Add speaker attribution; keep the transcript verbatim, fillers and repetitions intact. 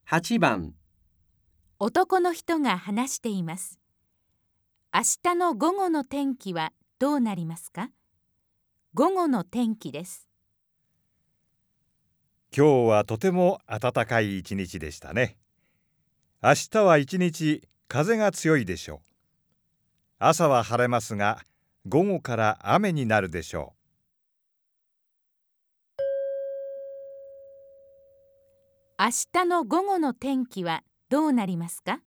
Speaker 1: はちばん、
Speaker 2: 男の人が話しています。明日の午後の天気はどうなりますか？午後の天気です。
Speaker 3: 今日はとても暖かい一日でしたね。明日は一日風が強いでしょう。朝は晴れますが、午後から雨になるでしょ
Speaker 2: 明日の午後の天気はどうなりますか？